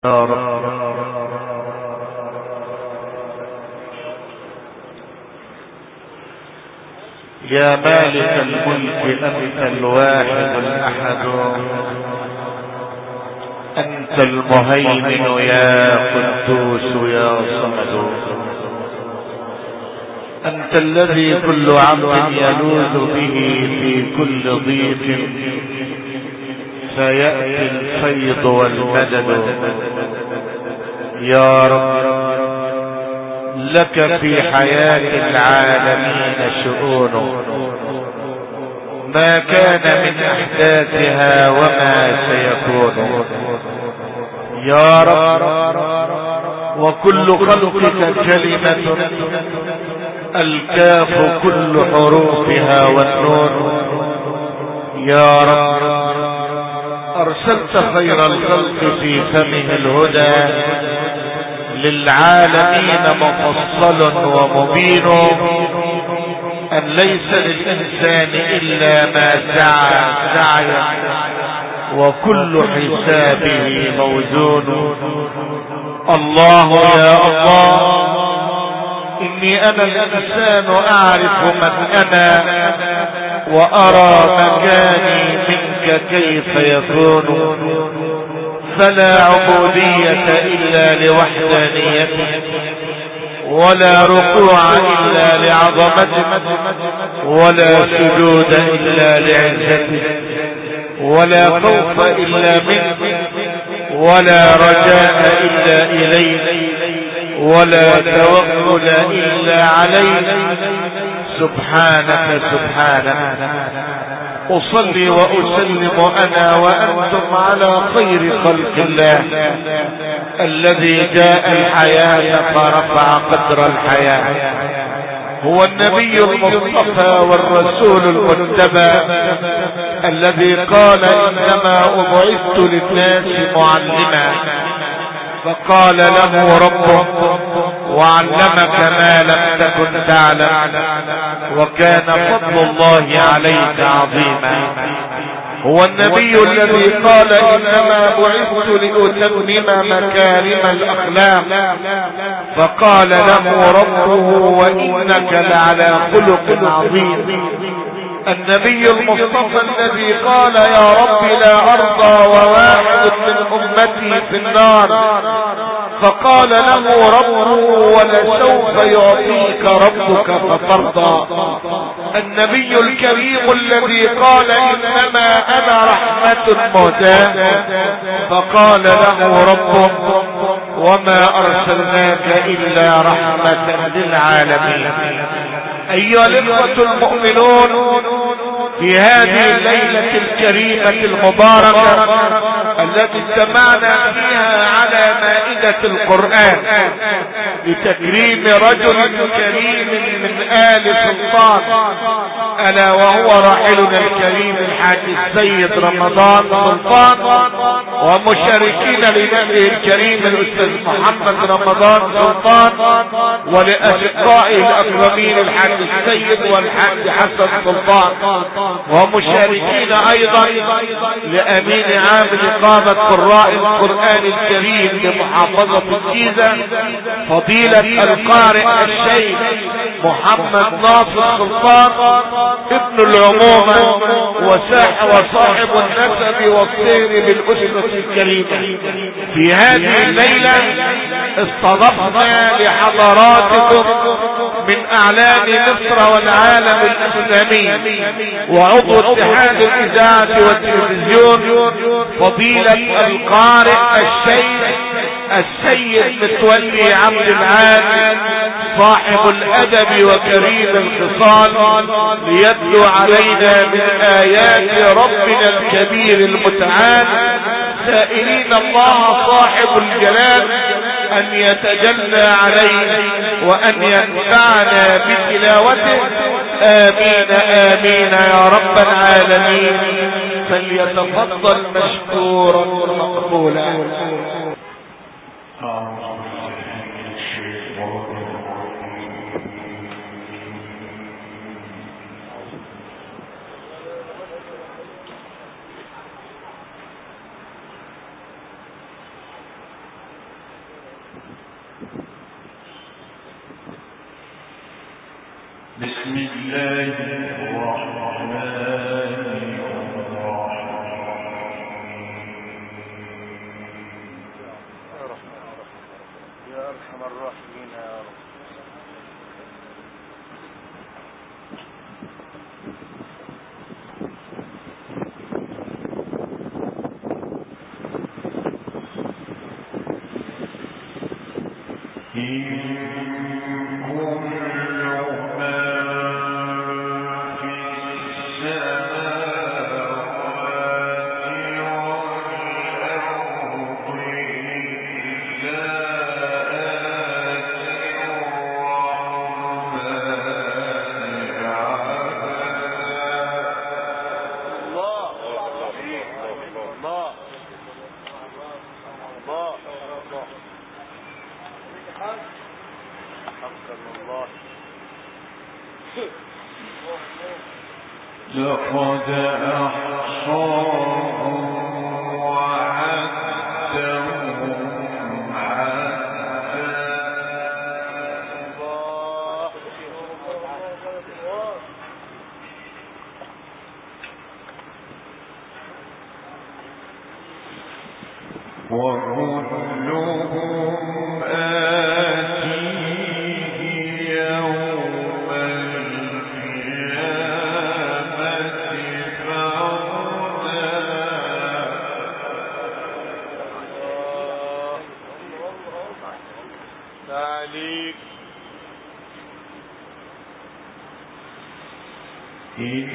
يا رب. يا مالك الملك أنت الواحد الأحد، أنت المهيمن يا قدوس يا صمد، أنت الذي كل عبد يلوذ به في كل ضيق فيأتي الفيض والمدد. يا رب لك في حياة العالمين شؤون، ما كان من أحداثها وما سيكون. يا رب وكل خلقك كلمة الكاف كل حروفها والنون. يا رب أرسلت خير الخلق في فمه الهدى للعالمين مفصل ومبين، أن ليس للإنسان إلا ما سعى سعيا وكل حسابه موزون. الله يا الله إني أنا الإنسان أعرف من أنا وأرى مكاني منك كيف يكون، فلا عبودية إلا لوحدانيتك، ولا ركوع إلا لعظمتك، ولا سجود إلا لعزتك، ولا خوف إلا منك، ولا رجاء إلا إليك، ولا توكل إلا عليك. سبحانك سبحانك. أصلي وأسلم أنا وأنتم على خير خلق الله الذي جاء الحياة فرفع قدر الحياة، هو النبي المصطفى والرسول المجتبى الذي قال إنما بعثت للناس معلما، فقال له ربه وعلمك ما لم تكن تعلم وكان فضل الله عليك عظيما. هو النبي الذي قال إنما بعثت لأتمم مكارم الأخلاق، فقال له ربه وإنك لعلى خلق عظيم. النبي المصطفى الذي قال يا رب لا أرضى وواحد من أمتي في النار، فقال له ربه ولسوف يعطيك ربك فترضى. النبي الكريم الذي قال إنما أنا رحمة مهداة، فقال له ربه وما أرسلناك إلا رحمة للعالمين. أيها الإخوة المؤمنون، في هذه الليلة الكريمة المباركة التي اجتمعنا فيها على مائدة القرآن لتكريم رجل كريم من آل سلطان، ألا وهو راحلنا الكريم الحاج السيد رمضان سلطان، ومشاركين لنبيه الكريم الأستاذ محمد رمضان سلطان، ولأشقائه الأكرمين الحاج السيد والحاج حسن سلطان، ومشاركين أيضا لأمين عام نقابة قراء القرآن الكريم بمحافظة الجيزة فضيلة القارئ الشيخ محمد ناصر سلطان ابن العمومة وصاحب النسب والسير بالأسرة الكريمة. في هذه الليلة استضفنا لحضراتكم من أعلام مصر والعالم الإسلامي وعضو اتحاد الإذاعة والتلفزيون فضيلة القارئ الشيخ السيد متولي عبد العال صاحب الأدب وكريم الخصال، ليتلو علينا من آيات ربنا الكبير المتعال، سائلين الله صاحب الجلال أن يتجلى عليه وأن ينفعنا بتلاوته. آمين آمين يا رب العالمين. فليتفضل مشكورا مقبولا. لقد أحصاهم وعدهم وكلهم آتيه يوم القيامة فردا. تعليق إن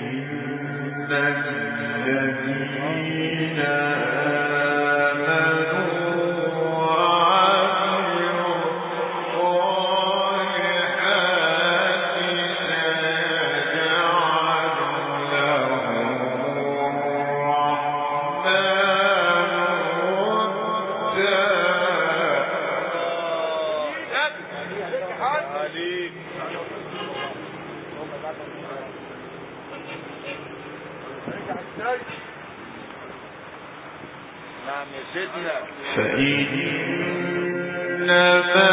الذين نعم يا سيدنا فإنما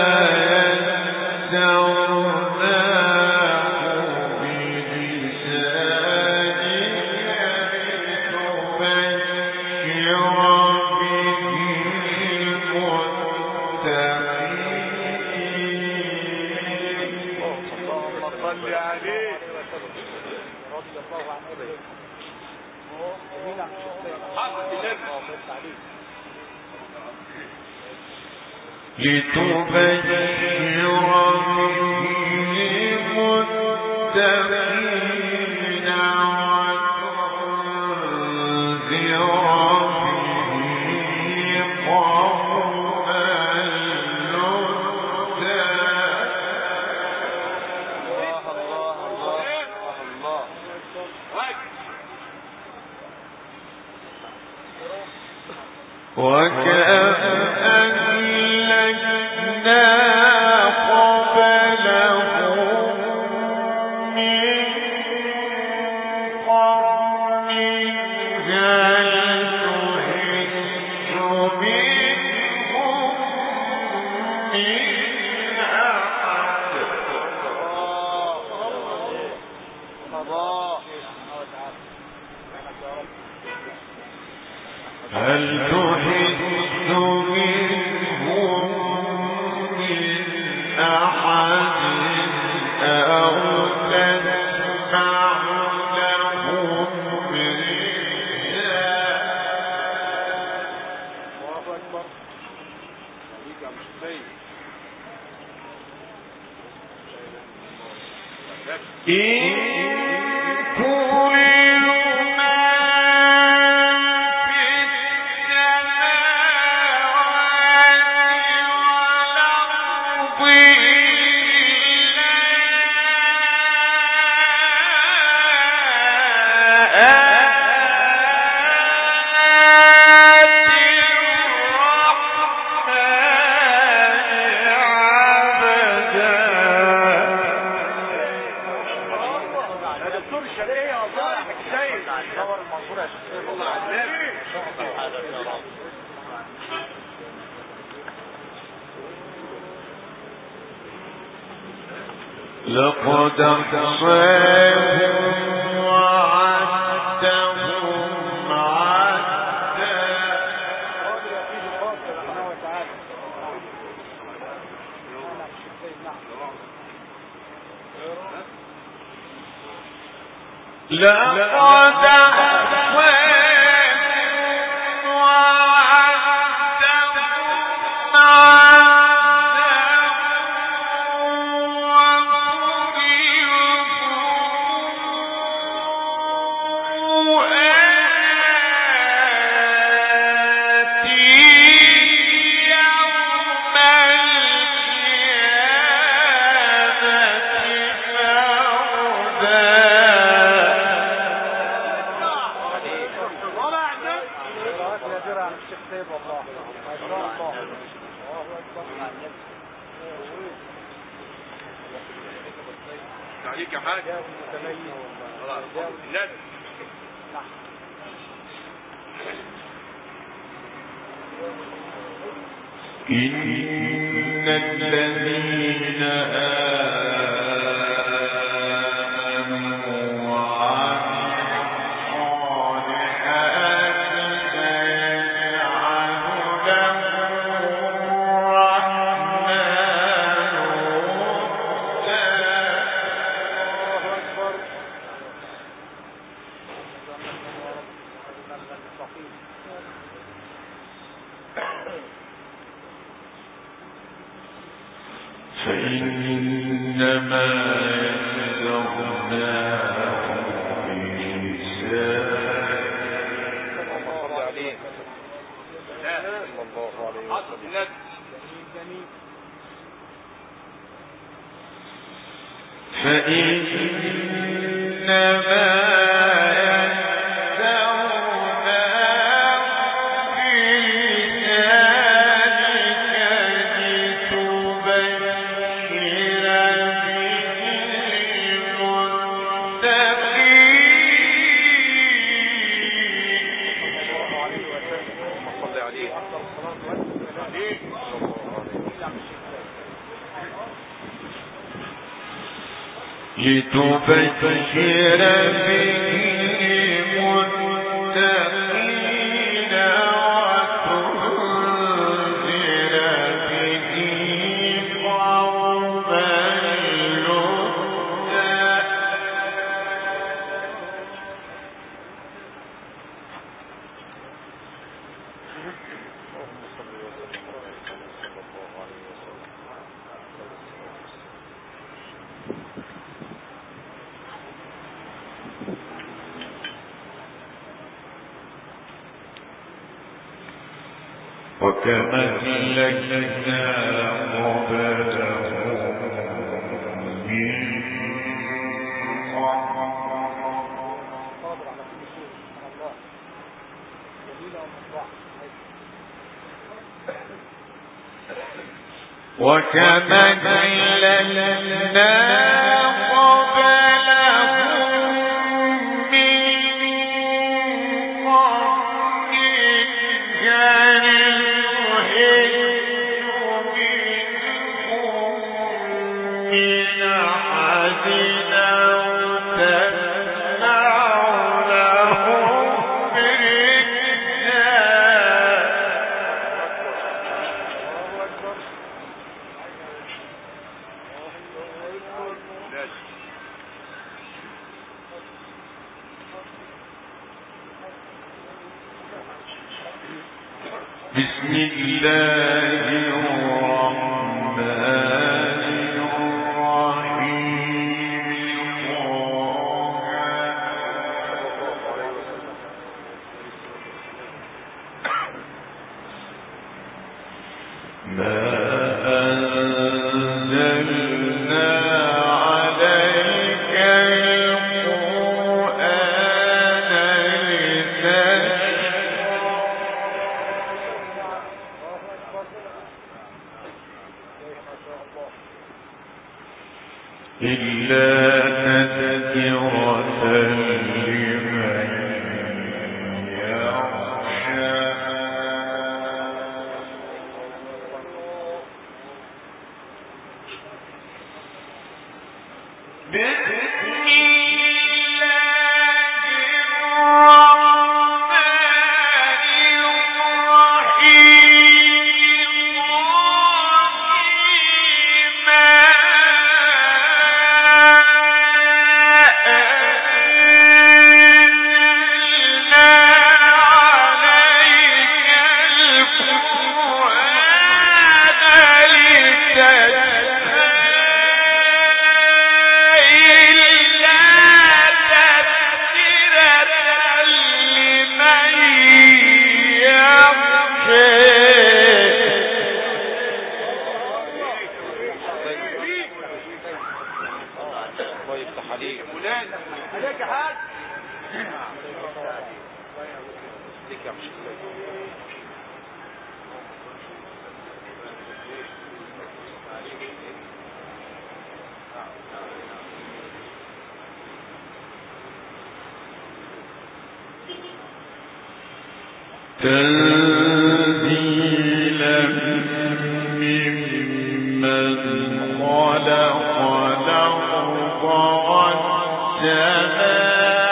يسرناه بلسانك لتبشر به المتقين. اللهم صل عليه لتبشر به المتقين وتنذر به قوما لدا. وكأن أهلكنا قبلهم من قرن هل تحس منهم من أحد. هل تحس منهم من أحد أو تسمع لهم ركزا. إن كل من في السماوات والأرض لقد أحصاهم وعدهم عدا لقد عليك حاجة إن الذين آمنوا وعملوا الصالحات سيجعل لهم الرحمن فإنما يسرناه بلسانك فإنما لتبشر به المتقين وتنذر به قوما لدا وكما أهلكنا قبلهم من وكما أهلكنا بسم الله الرحمن الرحيم ما أنزلنا عليك القرآن إلا تذكرة لمن يخشى تنزيلا ممن خلق الأرض والسماوات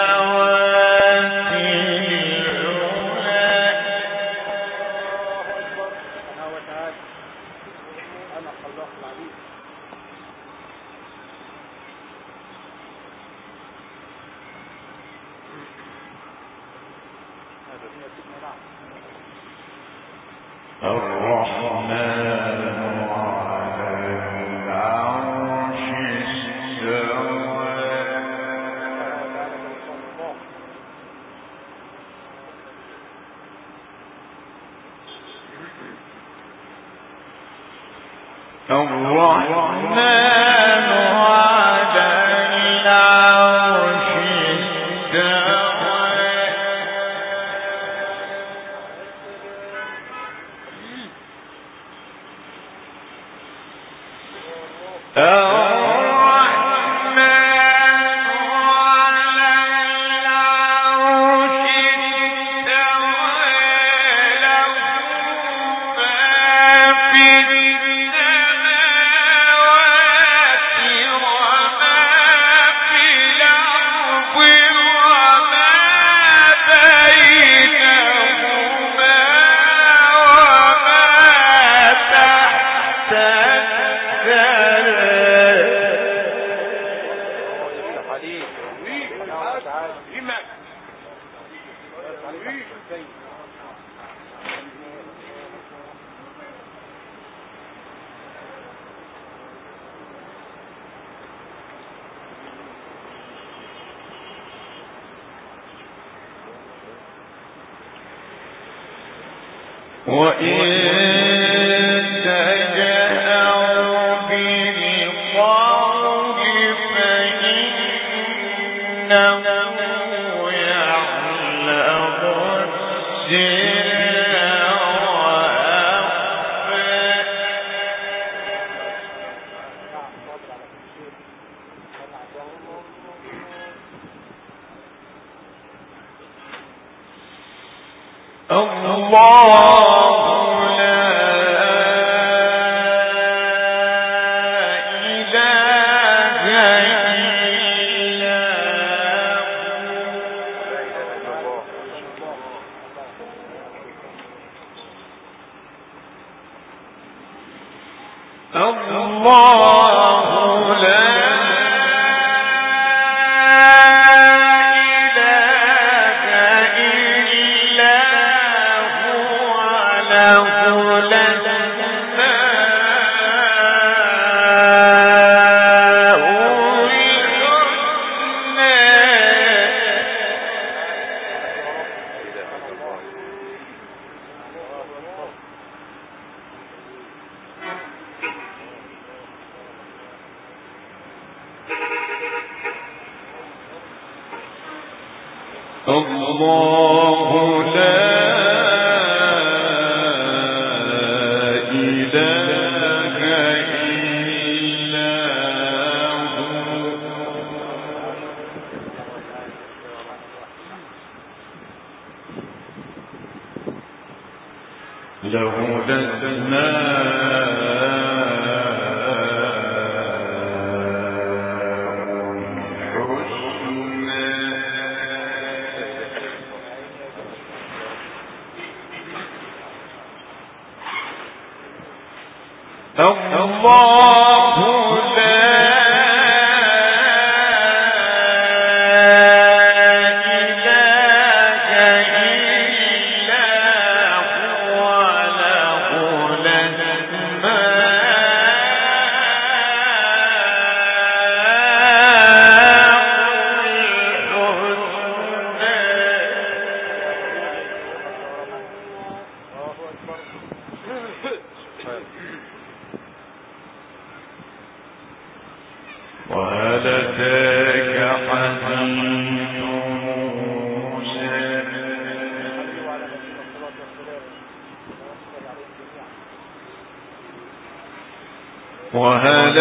وهل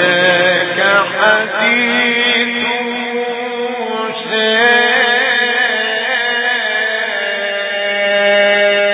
أتاك حديث موسى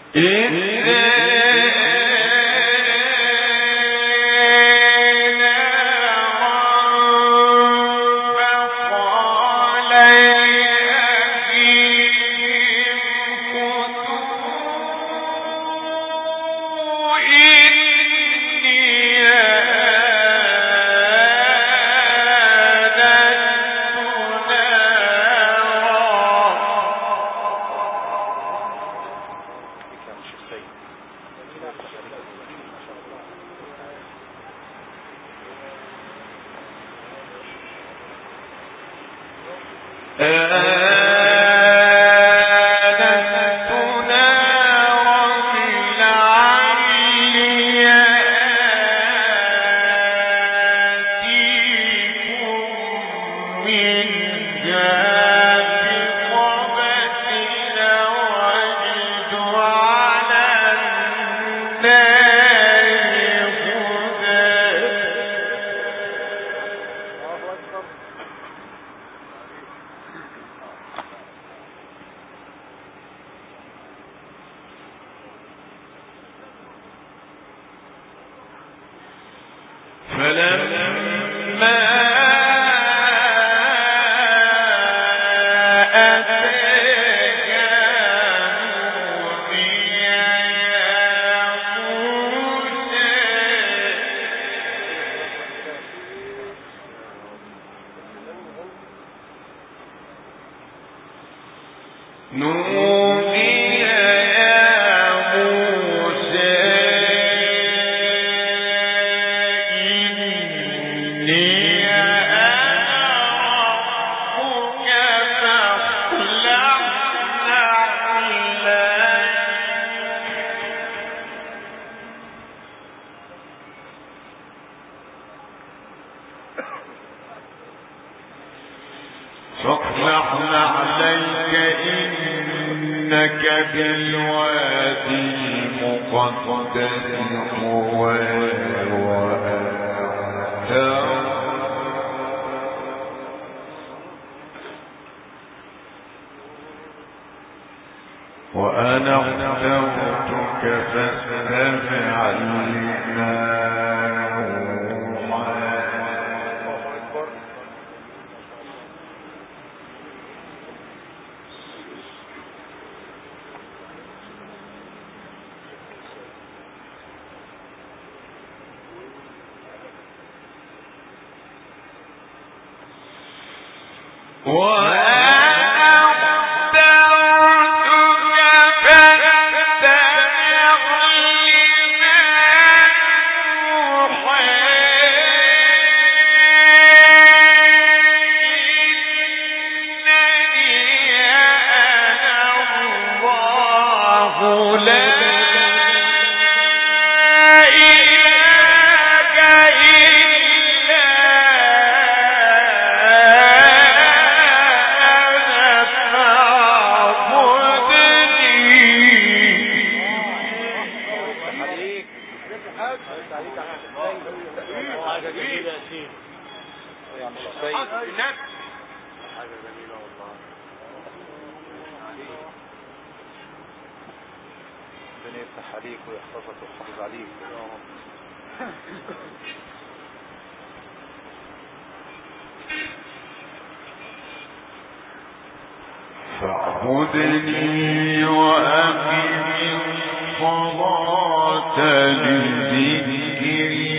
وأنا اخترتك فاستمع لما فاعبدني وأقم الصلاة لذكري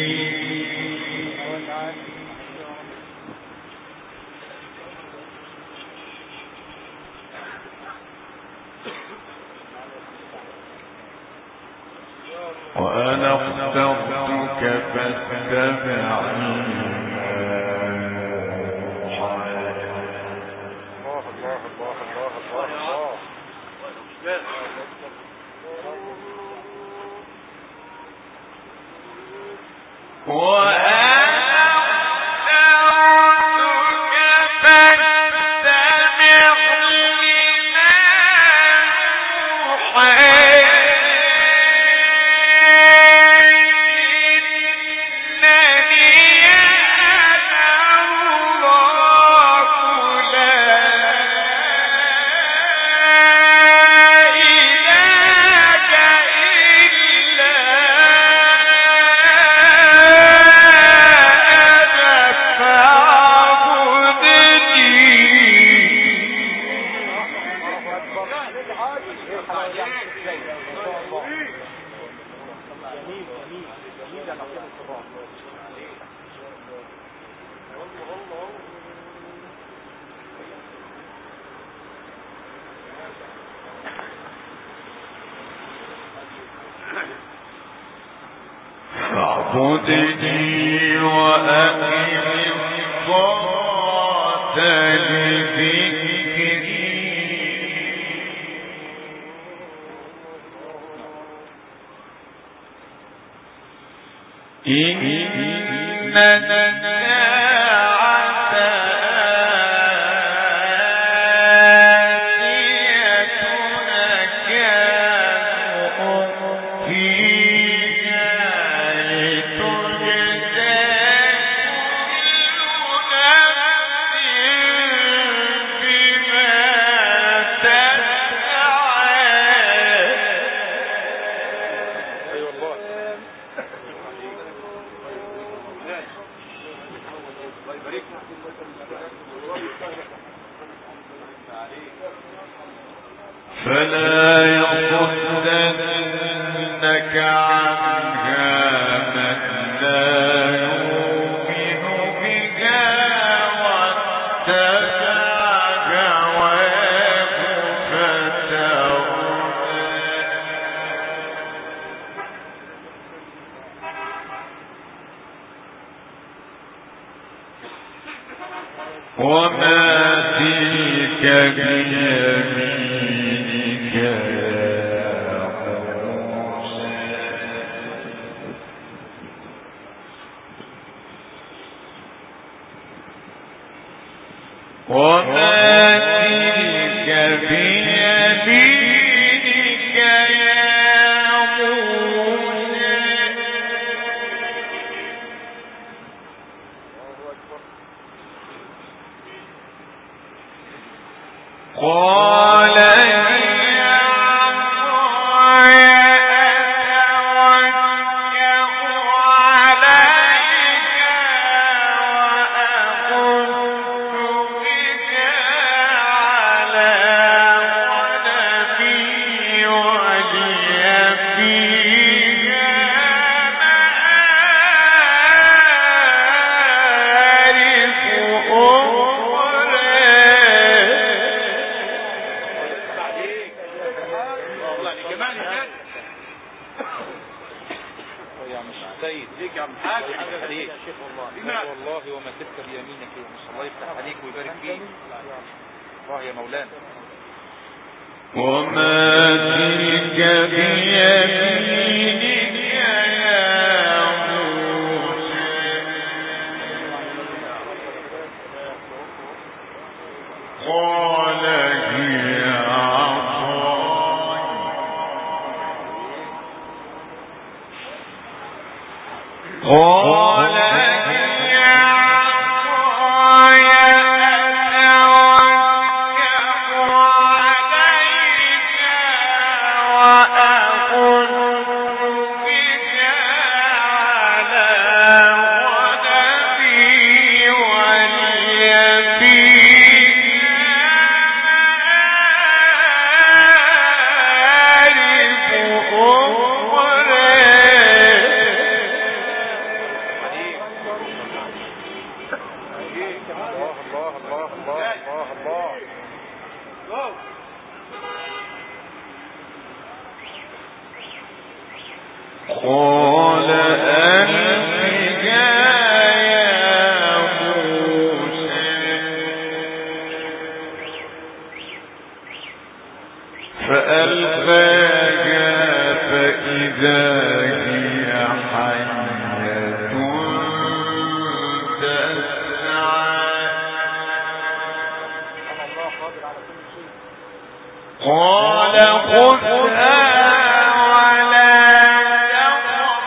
وأنا اخترتك فاستمع فاعبدني وأقم الصلاة لذكري إن فلا يصدنك عنها من لا يؤمن بها واتبع هواه فتردى وما تلك بيمينك يا موسى وما تلك بيمينك يا موسى قال هي عصاي أتوكأ عليها وأخذ بها على غنمي ولي فيها مآرب سيد ليك يا عم حاج عليك يا شيخ والله وما تلك بيمينك يا مصر الله يفتح عليك ويبارك فيك الله يا مولانا وما تلك بيمينك يا موسى قال هي عصاي قال هي عصاي أتوكأ عليها وأخذ بها على غنمي ولي فيها قال ألقها يا موسى فألقاها فإذا هي حية تسعى قال خذها ولا تخف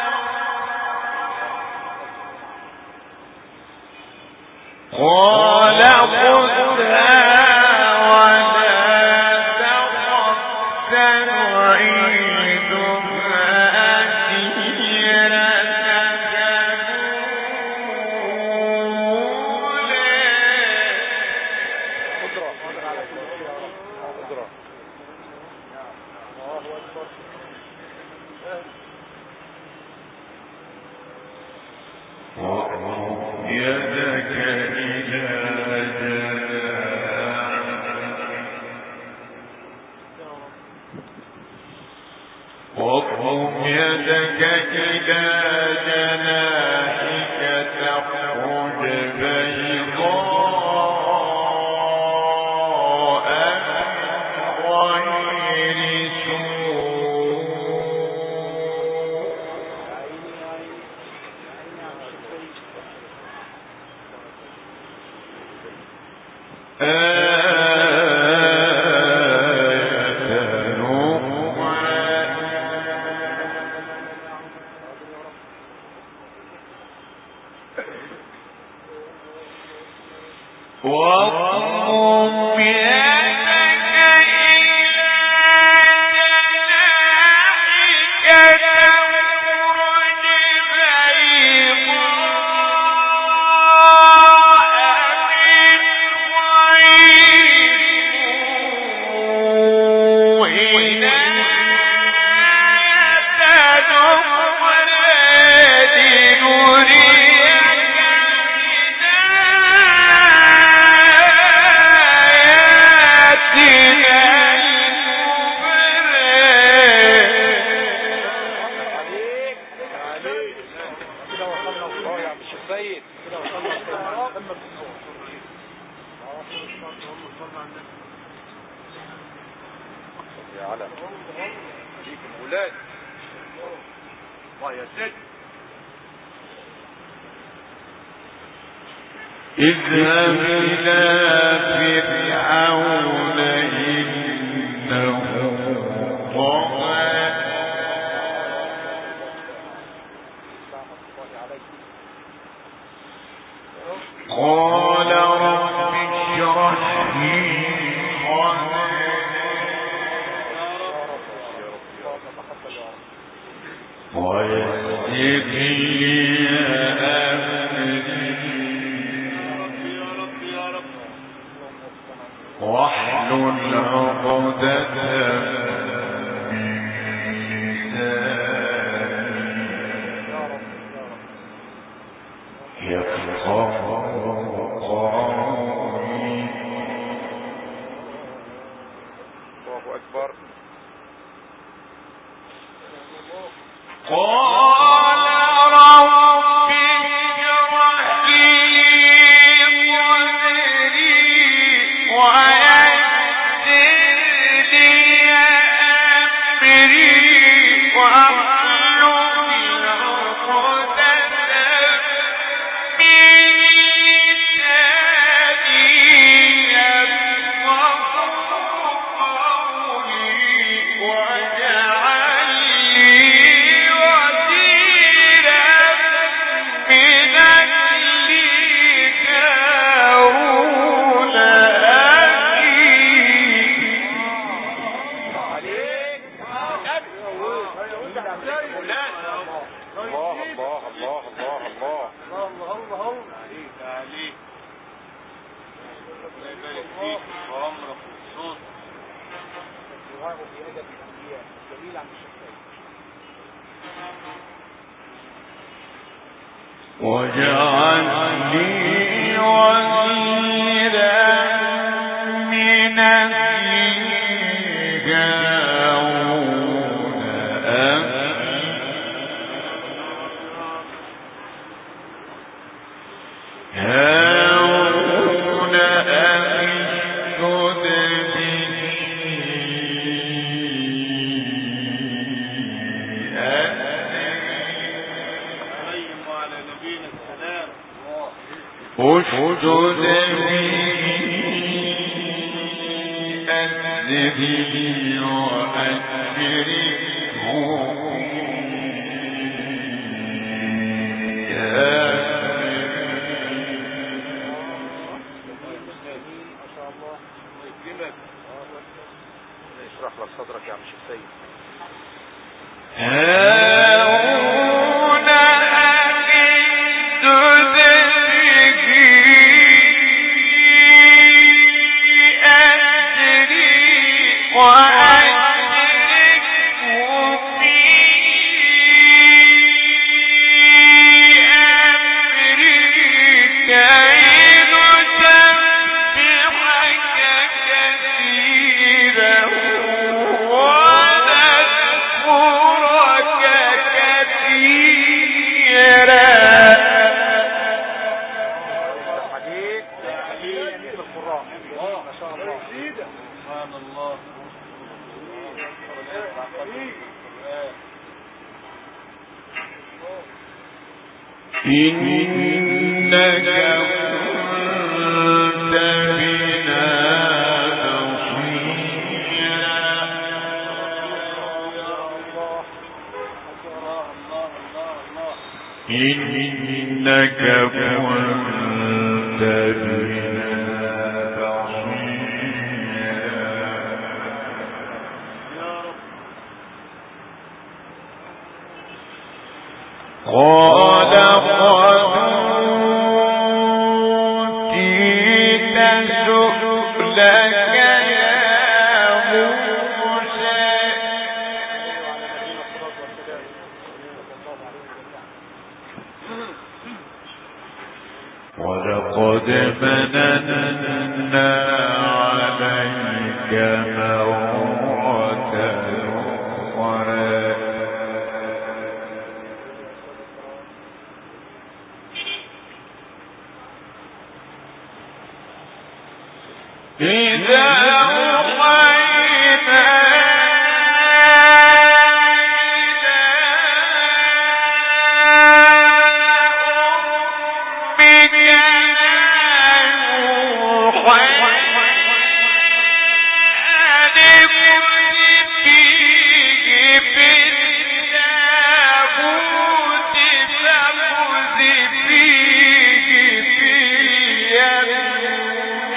اذهب إلى فرعون إنه طغى قال رب اشرح لي صدري ويسر لي واحلل عقدة من لساني يفقهوا قولي. الله أكبر. إنك كنت بنا بصيرا إنك كنت بنا قال قد أوتيت سؤلك يا موسى ولقد مننا عليك مرة أخرى إذا أوحينا إلى أمك ما يوحى أن اقذفيه بالتابوت فاقذفيه في اليم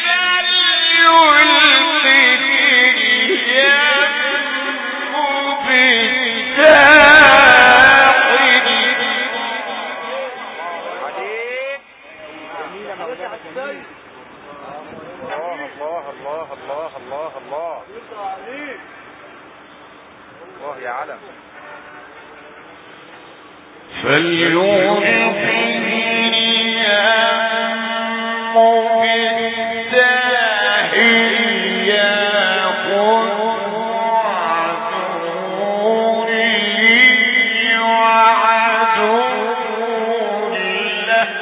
الله يا علم فليلقه اليم بالساحل يأخذ عدو لي وعدو له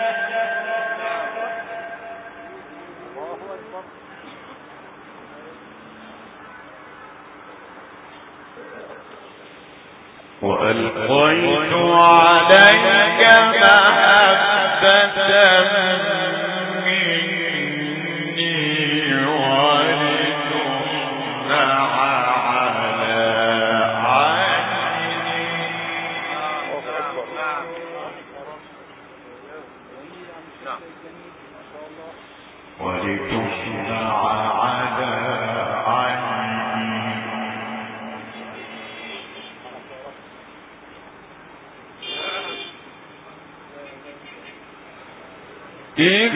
وألقيت عليك محبة مني ولتصنع على عيني ولتصنع على عيني إذ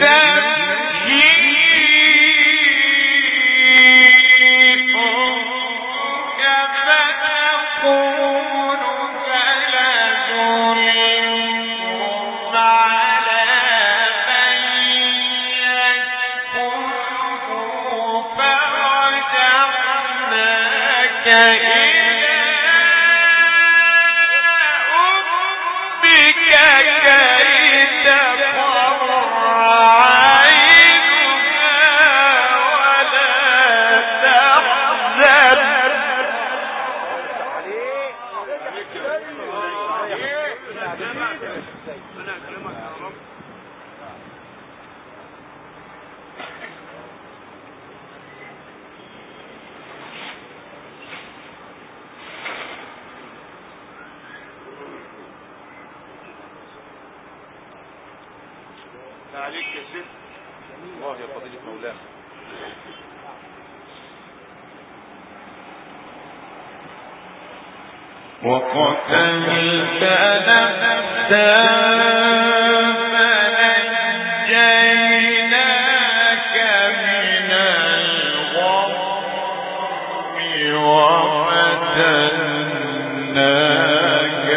عليك يا ست الله يا فضيلة مولانا وقتلت نفسا فنجيناك من الغم وفتناك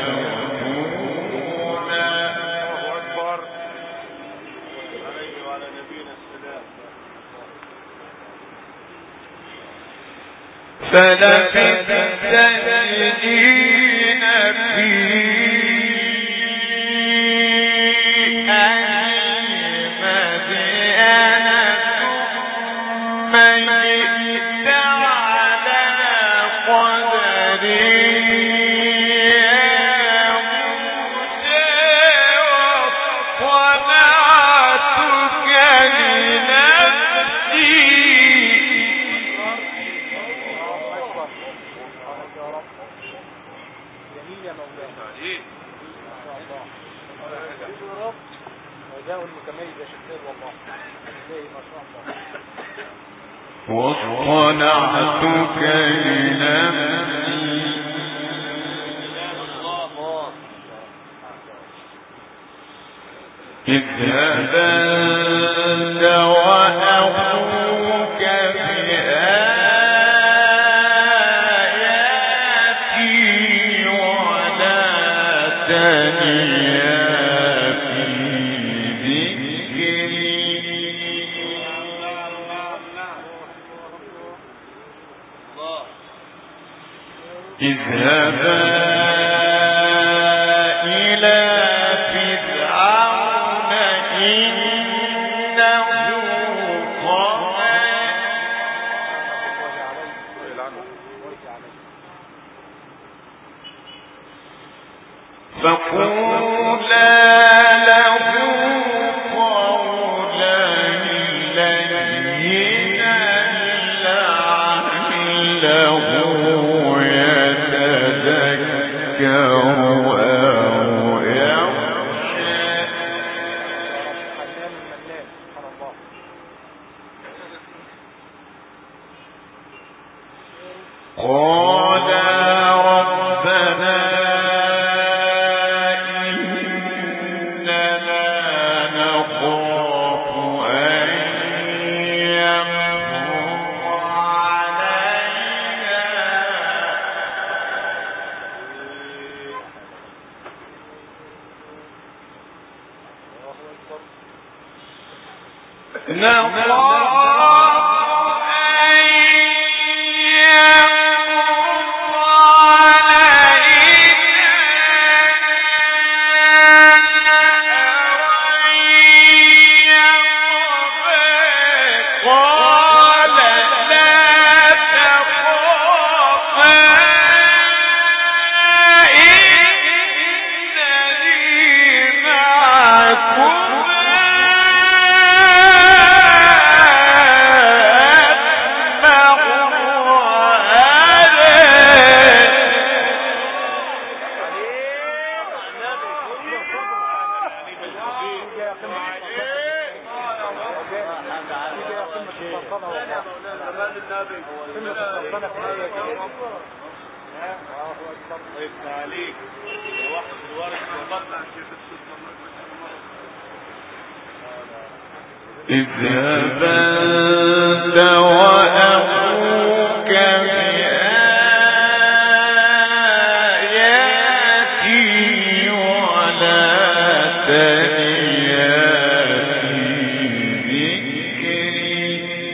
فتونا أكبر عليه وعلى نبينا السلام فلبثت سنين في أهل مدين ثم جئت على واصطنعتك لنفسي اذهب أنت وأخوك بآياتي ولا تنيا في ذكري اذهبا إلى فرعون إنه طغى فقولا له قولا لينا لعله اذهب أنت وأخوك بآياتي ولا تنيا في ذكري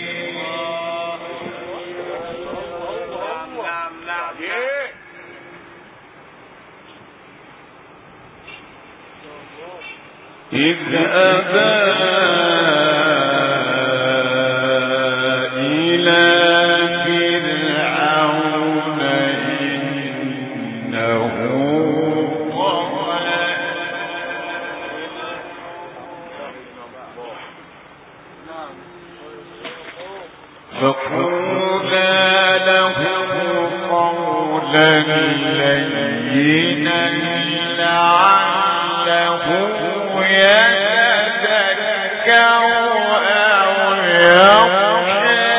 اذهبا فقولا له قولا لينا لعله يتذكر أو يخشى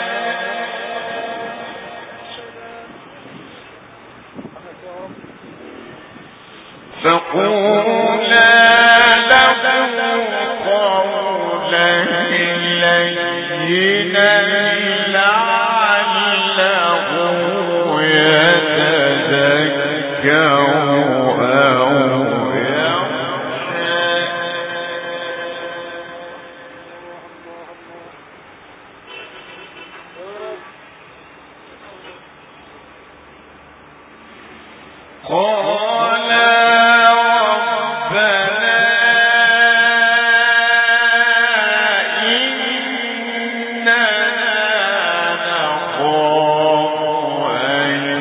فقولا له قولا لينا لعله يتذكر أو يخشى قال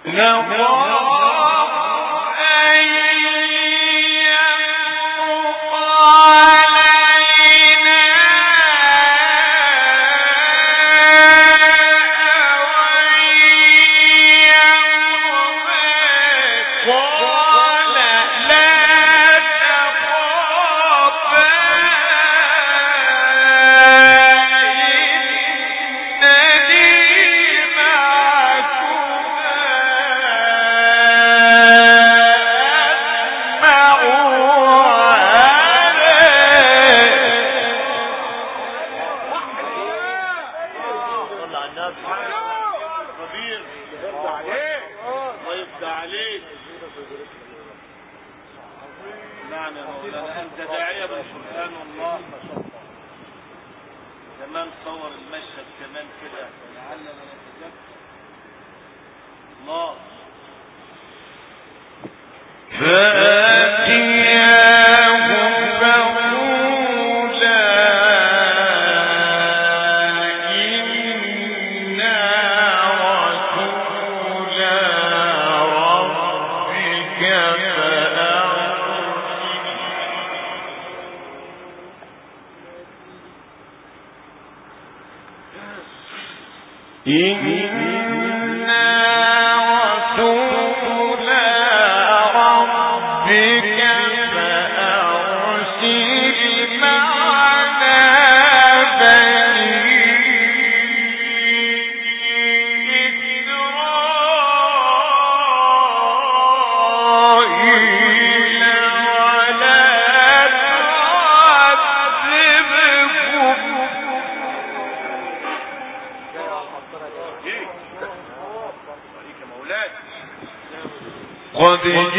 قد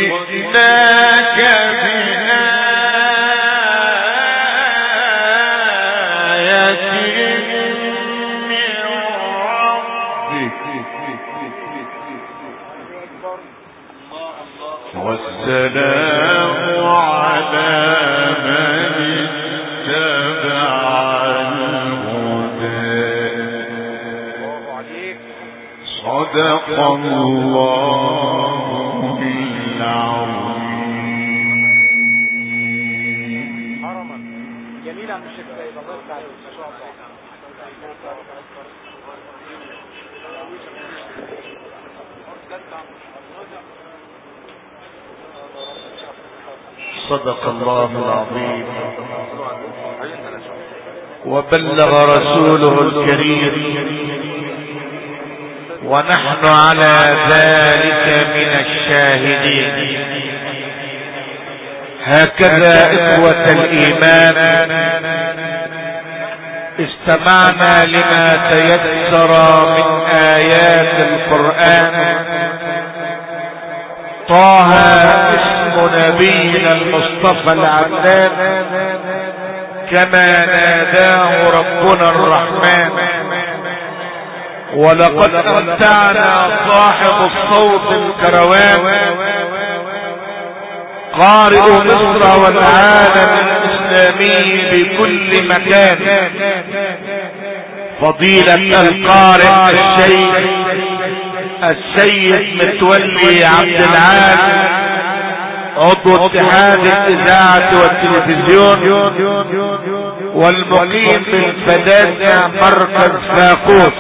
جئناك بآية من ربك والسلام على من اتبع الهدى. صدق الله العظيم. حرما جميل عم الشيخ سيد، الله يفتح عليك ما شاء الله. صدق الله العظيم وبلغ رسوله الكريم ونحن على ذلك من الشاهدين. هكذا إخوة الإيمان استمعنا لما تيسر من آيات القرآن. طه اسم نبينا المصطفى العدنان كما ناداه ربنا الرحمن. ولقد أمتعنا صاحب الصوت الكروان قارئ مصر والعالم الإسلامي بكل مكان فضيلة القارئ الشيخ السيد متولي عبد العال عضو اتحاد الإذاعة والتلفزيون والمقيم بالفدادة مركز فاقوس.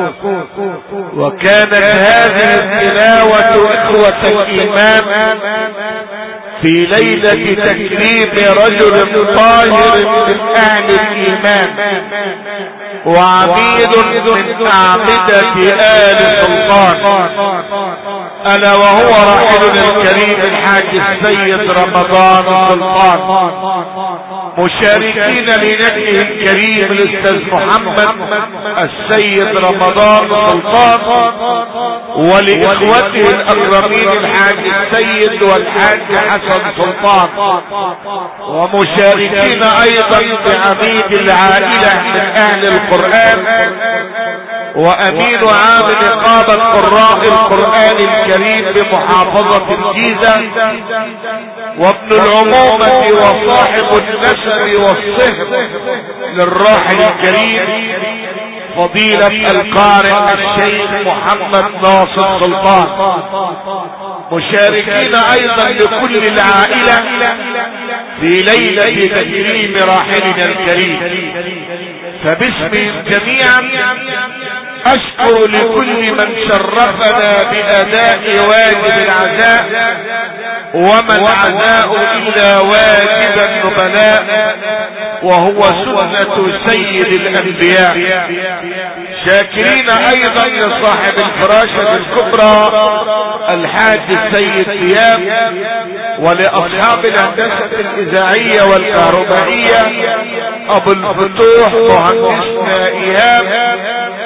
وكانت هذه التلاوة إخوة الإيمان في ليلة تكريم رجل طاهر من أهل الإيمان وعميد من أعمدة آل سلطان، ألا وهو راحلنا الكريم الحاج السيد رمضان سلطان، مشاركين لنجله الكريم الأستاذ محمد السيد رمضان سلطان، ولإخوته الأكرمين الحاج السيد والحاج حسن سلطان، ومشاركين أيضا بعميد العائلة من أهل القرآن وأمين عام نقابة قراء القرآن الكريم بمحافظة الجيزة، وابن العمومة وصاحب النسب والصهر للراحل الكريم فضيلة القارئ الشيخ محمد ناصر سلطان، مشاركين ايضا لكل العائلة في ليلة تكريم راحلنا الكريم. فباسمهم جميعا اشكر لكل من شرفنا باداء واجب العزاء، وما العزاء الا واجب النبلاء وهو سنة سيد الانبياء. شاكرين ايضا لصاحب الفراشة الكبرى الحاج السيد ثياب، ولاصحاب الهندسة الاذاعية والكهربائية ابو الفتوح مهندسنا ايهاب،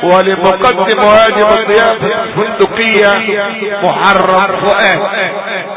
ولمقدم واجب الضيافة الفندقية محرم فؤاد.